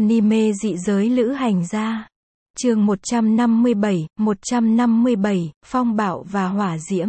Anime dị giới lữ hành gia. Chương 157, Phong bạo và hỏa diễm.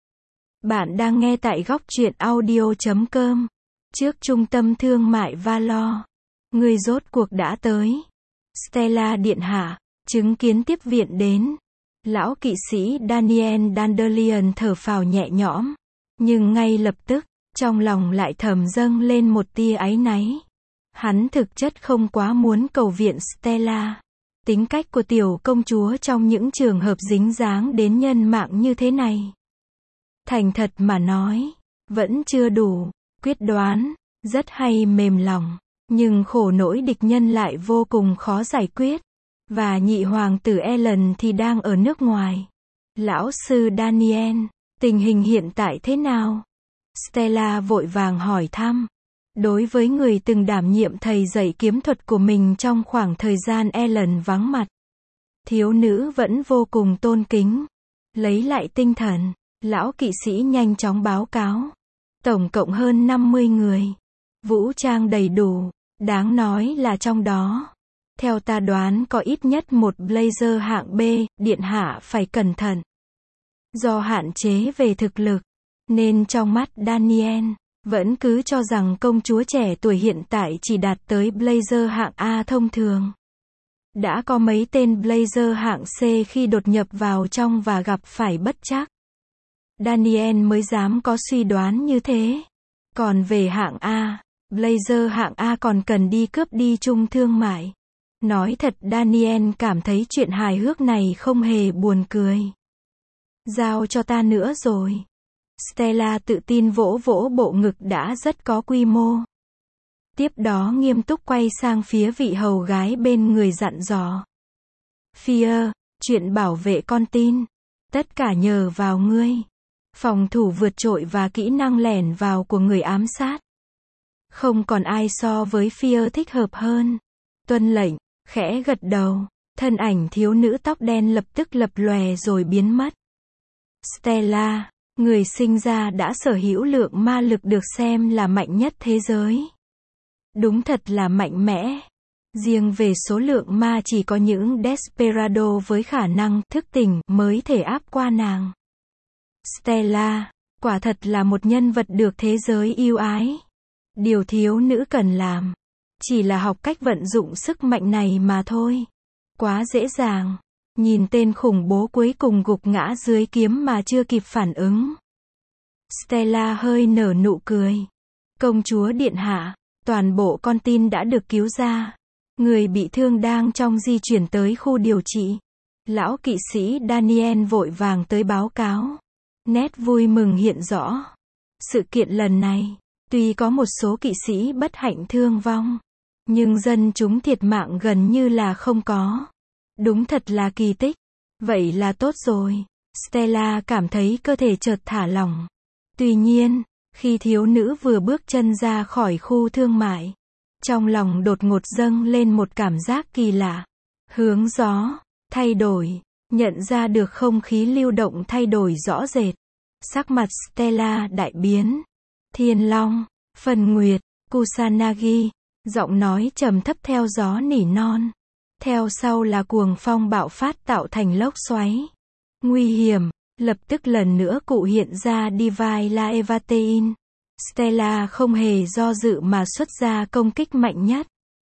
Bạn đang nghe tại góc truyện audio.com. Trước trung tâm thương mại Valor. Người rốt cuộc đã tới. Stella điện hạ, chứng kiến tiếp viện đến. Lão kỵ sĩ Daniel Dandelion thở phào nhẹ nhõm. Nhưng ngay lập tức, trong lòng lại thầm dâng lên một tia áy náy. Hắn thực chất không quá muốn cầu viện Stella. Tính cách của tiểu công chúa trong những trường hợp dính dáng đến nhân mạng như thế này, thành thật mà nói, vẫn chưa đủ quyết đoán, rất hay mềm lòng, nhưng khổ nỗi địch nhân lại vô cùng khó giải quyết. Và nhị hoàng tử Ellen thì đang ở nước ngoài. Lão sư Daniel, tình hình hiện tại thế nào? Stella vội vàng hỏi thăm. Đối với người từng đảm nhiệm thầy dạy kiếm thuật của mình trong khoảng thời gian Ellen vắng mặt, thiếu nữ vẫn vô cùng tôn kính. Lấy lại tinh thần, lão kỵ sĩ nhanh chóng báo cáo. Tổng cộng hơn 50 người. Vũ trang đầy đủ. Đáng nói là trong đó, theo ta đoán có ít nhất một Blazer hạng B, điện hạ phải cẩn thận. Do hạn chế về thực lực, nên trong mắt Daniel, vẫn cứ cho rằng công chúa trẻ tuổi hiện tại chỉ đạt tới Blazer hạng A thông thường. Đã có mấy tên Blazer hạng C khi đột nhập vào trong và gặp phải bất trắc. Daniel mới dám có suy đoán như thế. Còn về hạng A, Blazer hạng A còn cần đi cướp đi chung thương mại. Nói thật Daniel cảm thấy chuyện hài hước này không hề buồn cười. Giao cho ta nữa rồi. Stella tự tin vỗ vỗ bộ ngực đã rất có quy mô. Tiếp đó nghiêm túc quay sang phía vị hầu gái bên người dặn dò. Fia, chuyện bảo vệ con tin, tất cả nhờ vào ngươi. Phòng thủ vượt trội và kỹ năng lẻn vào của người ám sát. Không còn ai so với Fia thích hợp hơn. Tuân lệnh, khẽ gật đầu, thân ảnh thiếu nữ tóc đen lập tức lập lòe rồi biến mất. Stella, người sinh ra đã sở hữu lượng ma lực được xem là mạnh nhất thế giới. Đúng thật là mạnh mẽ. Riêng về số lượng ma chỉ có những Desperado với khả năng thức tỉnh mới thể áp qua nàng. Stella, quả thật là một nhân vật được thế giới yêu ái. Điều thiếu nữ cần làm, chỉ là học cách vận dụng sức mạnh này mà thôi. Quá dễ dàng. Nhìn tên khủng bố cuối cùng gục ngã dưới kiếm mà chưa kịp phản ứng. Stella hơi nở nụ cười. Công chúa điện hạ, toàn bộ con tin đã được cứu ra. Người bị thương đang trong di chuyển tới khu điều trị. Lão kỵ sĩ Daniel vội vàng tới báo cáo. Nét vui mừng hiện rõ. Sự kiện lần này, tuy có một số kỵ sĩ bất hạnh thương vong, nhưng dân chúng thiệt mạng gần như là không có. Đúng thật là kỳ tích. Vậy là tốt rồi. Stella cảm thấy cơ thể chợt thả lỏng. Tuy nhiên, khi thiếu nữ vừa bước chân ra khỏi khu thương mại, trong lòng đột ngột dâng lên một cảm giác kỳ lạ. Hướng gió thay đổi, nhận ra được không khí lưu động thay đổi rõ rệt. Sắc mặt Stella đại biến. Thiên Long, Phần Nguyệt, Kusanagi, giọng nói trầm thấp theo gió nỉ non. Theo sau là cuồng phong bạo phát tạo thành lốc xoáy. Nguy hiểm, lập tức lần nữa cụ hiện ra Divine Laevatein. Stella không hề do dự mà xuất ra công kích mạnh nhất.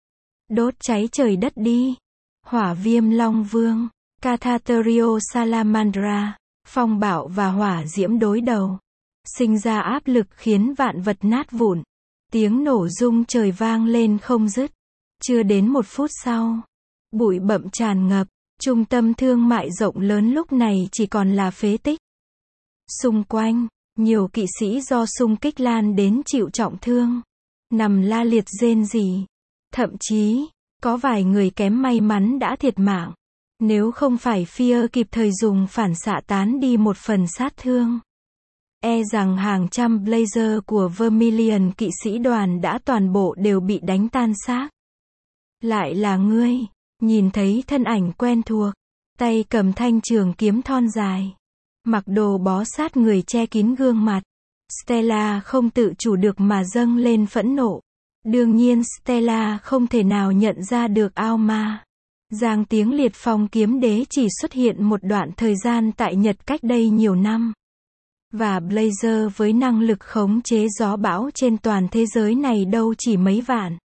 Đốt cháy trời đất đi. Hỏa viêm Long Vương, Cathaterio Salamandra, phong bạo và hỏa diễm đối đầu. Sinh ra áp lực khiến vạn vật nát vụn. Tiếng nổ rung trời vang lên không dứt. Chưa đến một phút sau, bụi bặm tràn ngập, trung tâm thương mại rộng lớn lúc này chỉ còn là phế tích. Xung quanh, nhiều kỵ sĩ do xung kích lan đến chịu trọng thương, nằm la liệt rên rỉ. Thậm chí, có vài người kém may mắn đã thiệt mạng. Nếu không phải Fia kịp thời dùng phản xạ tán đi một phần sát thương, e rằng hàng trăm Blazer của Vermilion kỵ sĩ đoàn đã toàn bộ đều bị đánh tan xác. Lại là ngươi. Nhìn thấy thân ảnh quen thuộc, tay cầm thanh trường kiếm thon dài, mặc đồ bó sát người che kín gương mặt. Stella không tự chủ được mà dâng lên phẫn nộ. Đương nhiên Stella không thể nào nhận ra được Alma. Giang tiếng liệt phong kiếm đế chỉ xuất hiện một đoạn thời gian tại Nhật cách đây nhiều năm. Và Blazer với năng lực khống chế gió bão trên toàn thế giới này đâu chỉ mấy vạn.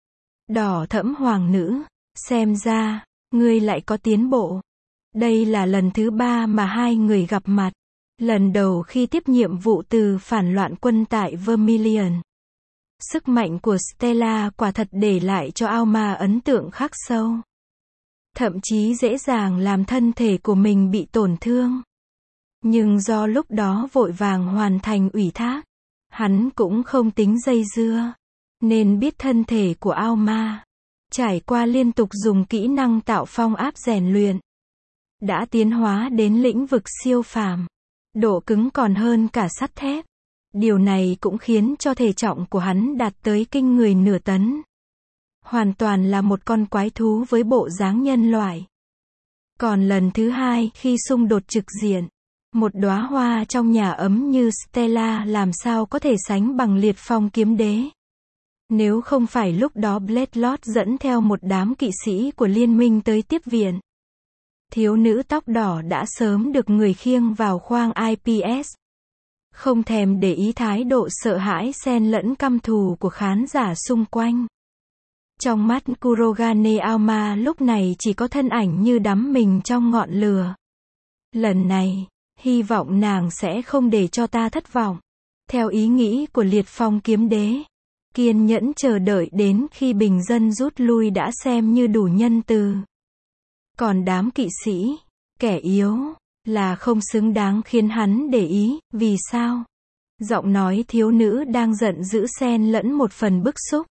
Đỏ thẫm hoàng nữ, xem ra, ngươi lại có tiến bộ. Đây là lần thứ 3 mà hai người gặp mặt. Lần đầu khi tiếp nhiệm vụ từ phản loạn quân tại Vermilion. Sức mạnh của Stella quả thật để lại cho Alma ấn tượng khắc sâu. Thậm chí dễ dàng làm thân thể của mình bị tổn thương. Nhưng do lúc đó vội vàng hoàn thành ủy thác, hắn cũng không tính dây dưa, nên biết thân thể của Alma, trải qua liên tục dùng kỹ năng tạo phong áp rèn luyện, đã tiến hóa đến lĩnh vực siêu phàm, độ cứng còn hơn cả sắt thép. Điều này cũng khiến cho thể trọng của hắn đạt tới kinh người nửa tấn. Hoàn toàn là một con quái thú với bộ dáng nhân loại. Còn lần thứ 2 khi xung đột trực diện, một đóa hoa trong nhà ấm như Stella làm sao có thể sánh bằng liệt phong kiếm đế. Nếu không phải lúc đó Blade Lord dẫn theo một đám kỵ sĩ của liên minh tới tiếp viện, thiếu nữ tóc đỏ đã sớm được người khiêng vào khoang IPS. Không thèm để ý thái độ sợ hãi xen lẫn căm thù của khán giả xung quanh. Trong mắt Kurogane Alma lúc này chỉ có thân ảnh như đắm mình trong ngọn lửa. Lần này, hy vọng nàng sẽ không để cho ta thất vọng. Theo ý nghĩ của liệt phong kiếm đế, kiên nhẫn chờ đợi đến khi bình dân rút lui đã xem như đủ nhân từ. Còn đám kỵ sĩ, kẻ yếu, là không xứng đáng khiến hắn để ý. Vì sao? Giọng nói thiếu nữ đang giận dữ xen lẫn một phần bức xúc.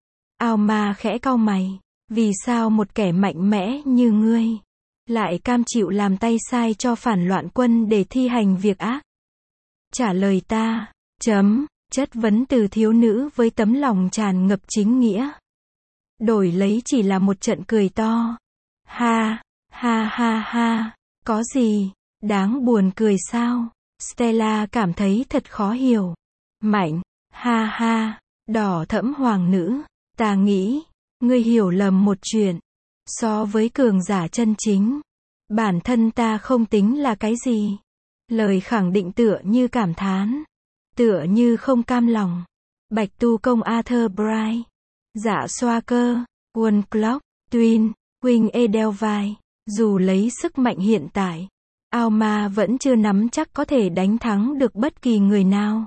Alma khẽ cau mày. Vì sao một kẻ mạnh mẽ như ngươi lại cam chịu làm tay sai cho phản loạn quân để thi hành việc ác? Trả lời ta. Chất vấn từ thiếu nữ với tấm lòng tràn ngập chính nghĩa. Đổi lấy chỉ là một trận cười to. Ha, ha ha ha, có gì, đáng buồn cười sao? Stella cảm thấy thật khó hiểu. Mạnh, ha ha, đỏ thẫm hoàng nữ, ta nghĩ, ngươi hiểu lầm một chuyện. So với cường giả chân chính, bản thân ta không tính là cái gì. Lời khẳng định tựa như cảm thán, tựa như không cam lòng. Bạch tu công Arthur Bright, dạ xoa cơ, One Clock, Twin, Queen Edelweiss. Dù lấy sức mạnh hiện tại, Alma vẫn chưa nắm chắc có thể đánh thắng được bất kỳ người nào.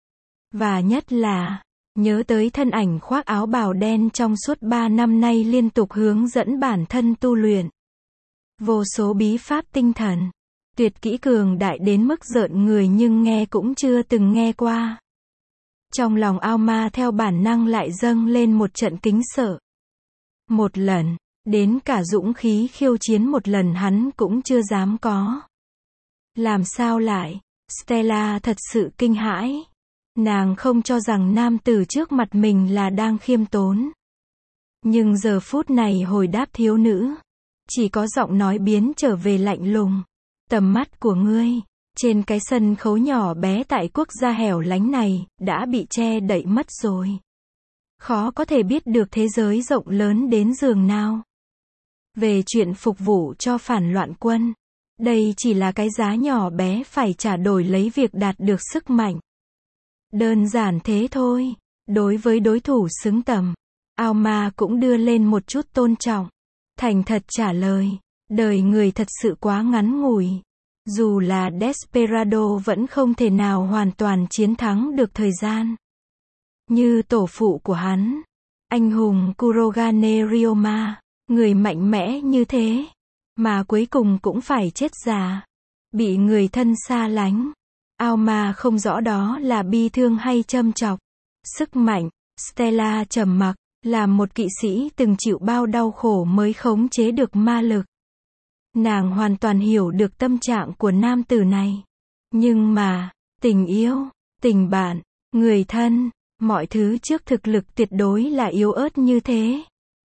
Và nhất là, nhớ tới thân ảnh khoác áo bào đen trong suốt 3 năm nay liên tục hướng dẫn bản thân tu luyện. Vô số bí pháp tinh thần, tuyệt kỹ cường đại đến mức rợn người nhưng nghe cũng chưa từng nghe qua. Trong lòng Alma theo bản năng lại dâng lên một trận kính sợ. Một lần, đến cả dũng khí khiêu chiến một lần hắn cũng chưa dám có. Làm sao lại? Stella thật sự kinh hãi. Nàng không cho rằng nam tử trước mặt mình là đang khiêm tốn. Nhưng giờ phút này hồi đáp thiếu nữ, chỉ có giọng nói biến trở về lạnh lùng. Tầm mắt của ngươi, trên cái sân khấu nhỏ bé tại quốc gia hẻo lánh này, đã bị che đậy mất rồi. Khó có thể biết được thế giới rộng lớn đến giường nào. Về chuyện phục vụ cho phản loạn quân, đây chỉ là cái giá nhỏ bé phải trả đổi lấy việc đạt được sức mạnh. Đơn giản thế thôi. Đối với đối thủ xứng tầm, Alma cũng đưa lên một chút tôn trọng. Thành thật trả lời, đời người thật sự quá ngắn ngủi. Dù là Desperado vẫn không thể nào hoàn toàn chiến thắng được thời gian. Như tổ phụ của hắn, anh hùng Kurogane Ryoma, người mạnh mẽ như thế, mà cuối cùng cũng phải chết già, bị người thân xa lánh. Alma không rõ đó là bi thương hay châm chọc. Sức mạnh, Stella trầm mặc, làm một kỵ sĩ từng chịu bao đau khổ mới khống chế được ma lực. Nàng hoàn toàn hiểu được tâm trạng của nam tử này. Nhưng mà, tình yêu, tình bạn, người thân, mọi thứ trước thực lực tuyệt đối là yếu ớt như thế.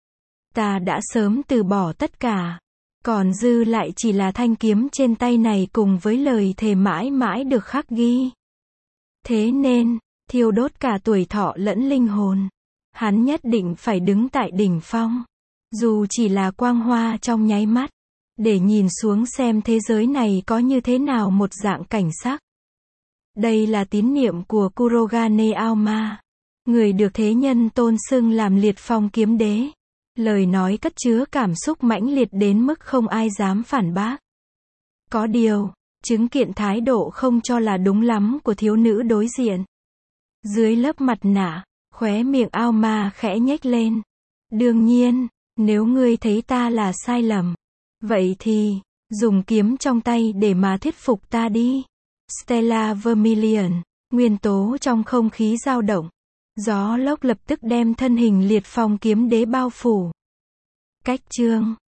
Ta đã sớm từ bỏ tất cả. Còn dư lại chỉ là thanh kiếm trên tay này cùng với lời thề mãi mãi được khắc ghi. Thế nên, thiêu đốt cả tuổi thọ lẫn linh hồn. Hắn nhất định phải đứng tại đỉnh phong. Dù chỉ là quang hoa trong nháy mắt. Để nhìn xuống xem thế giới này có như thế nào một dạng cảnh sắc. Đây là tín niệm của Kurogane Aoma. Người được thế nhân tôn xưng làm liệt phong kiếm đế. Lời nói cất chứa cảm xúc mãnh liệt đến mức không ai dám phản bác. Có điều, chứng kiện thái độ không cho là đúng lắm của thiếu nữ đối diện. Dưới lớp mặt nạ, khóe miệng Aoma khẽ nhếch lên. Đương nhiên, nếu ngươi thấy ta là sai lầm, vậy thì, dùng kiếm trong tay để mà thuyết phục ta đi. Stellar Vermilion, nguyên tố trong không khí dao động. Gió lốc lập tức đem thân hình liệt phong kiếm đế bao phủ. Cách chương